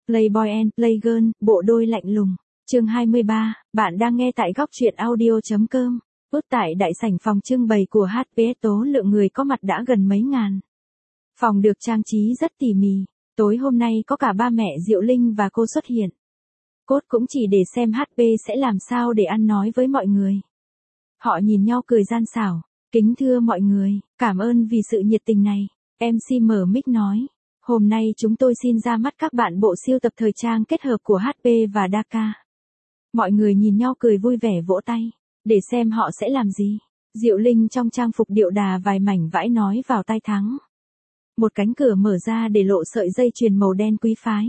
Playboy and Playgirl, bộ đôi lạnh lùng. Chương 23, bạn đang nghe tại góc truyện audio.com. Út tại đại sảnh phòng trưng bày của HPS tố lượng người có mặt đã gần mấy ngàn. Phòng được trang trí rất tỉ mỉ. Tối hôm nay có cả ba mẹ Diệu Linh và cô xuất hiện. Cốt cũng chỉ để xem HP sẽ làm sao để ăn nói với mọi người. Họ nhìn nhau cười gian xảo. Kính thưa mọi người, cảm ơn vì sự nhiệt tình này. MC mở mic nói. Hôm nay chúng tôi xin ra mắt các bạn bộ siêu tập thời trang kết hợp của HP và Daka. Mọi người nhìn nhau cười vui vẻ vỗ tay. Để xem họ sẽ làm gì. Diệu Linh trong trang phục điệu đà vài mảnh vãi nói vào tai Thắng. Một cánh cửa mở ra để lộ sợi dây chuyền màu đen quý phái.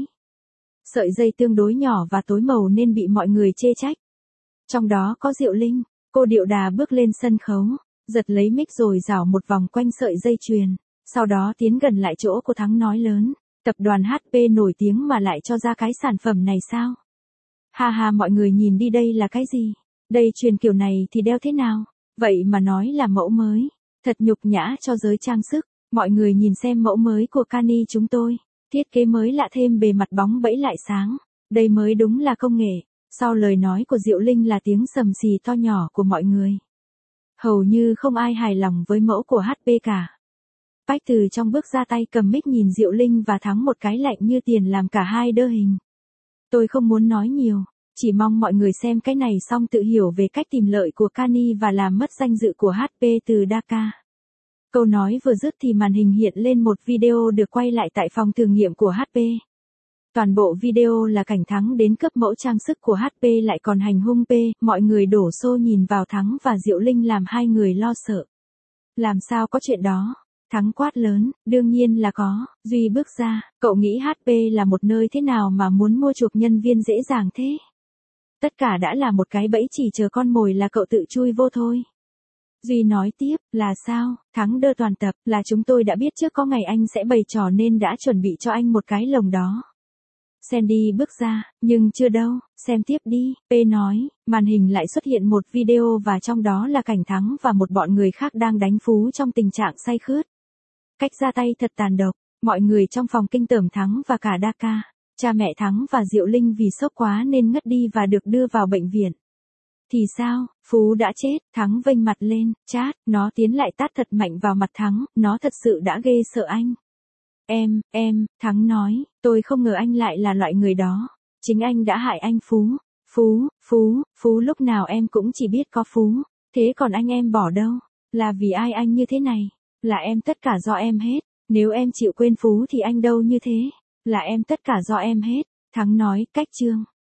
Sợi dây tương đối nhỏ và tối màu nên bị mọi người chê trách. Trong đó có Diệu Linh, cô điệu đà bước lên sân khấu, giật lấy mic rồi rảo một vòng quanh sợi dây chuyền, sau đó tiến gần lại chỗ cô Thắng nói lớn, tập đoàn HP nổi tiếng mà lại cho ra cái sản phẩm này sao? Ha ha, mọi người nhìn đi, đây là cái gì? Đây chuyền kiểu này thì đeo thế nào? Vậy mà nói là mẫu mới, thật nhục nhã cho giới trang sức. Mọi người nhìn xem mẫu mới của Kani chúng tôi. Thiết kế mới lạ, thêm bề mặt bóng bẫy lại sáng. Đây mới đúng là công nghệ. Sau lời nói của Diệu Linh là tiếng sầm xì to nhỏ của mọi người. Hầu như không ai hài lòng với mẫu của HP cả. Bách từ trong bước ra tay cầm mic nhìn Diệu Linh và Thắng một cái lạnh như tiền làm cả hai đơ hình. Tôi không muốn nói nhiều, chỉ mong mọi người xem cái này xong tự hiểu về cách tìm lợi của Kani và làm mất danh dự của HP từ Daka. Câu nói vừa dứt thì màn hình hiện lên một video được quay lại tại phòng thử nghiệm của HP. Toàn bộ video là cảnh Thắng đến cấp mẫu trang sức của HP lại còn hành hung P, mọi người đổ xô nhìn vào Thắng và Diệu Linh làm hai người lo sợ. Làm sao có chuyện đó? Thắng quát lớn, đương nhiên là có. Duy bước ra, cậu nghĩ HP là một nơi thế nào mà muốn mua chuộc nhân viên dễ dàng thế? Tất cả đã là một cái bẫy, chỉ chờ con mồi là cậu tự chui vô thôi. Duy nói tiếp, là sao? Thắng đơ toàn tập, là chúng tôi đã biết trước có ngày anh sẽ bày trò nên đã chuẩn bị cho anh một cái lồng đó. Sandy bước ra, nhưng chưa đâu, xem tiếp đi, P nói, màn hình lại xuất hiện một video và trong đó là cảnh Thắng và một bọn người khác đang đánh phú trong tình trạng say khướt. Cách ra tay thật tàn độc, mọi người trong phòng kinh tởm Thắng và cả Daka. Cha mẹ Thắng và Diệu Linh vì sốc quá nên ngất đi và được đưa vào bệnh viện. Thì sao, Phú đã chết, Thắng vênh mặt lên, chát, nó tiến lại tát thật mạnh vào mặt Thắng, nó thật sự đã ghê sợ anh. Thắng nói, tôi không ngờ anh lại là loại người đó. Chính anh đã hại anh Phú, lúc nào em cũng chỉ biết có Phú. Thế còn anh em bỏ đâu? Là vì ai anh như thế này? Là em, tất cả do em hết. Nếu em chịu quên Phú thì anh đâu như thế? Là em, tất cả do em hết. Thắng nói, cách chương.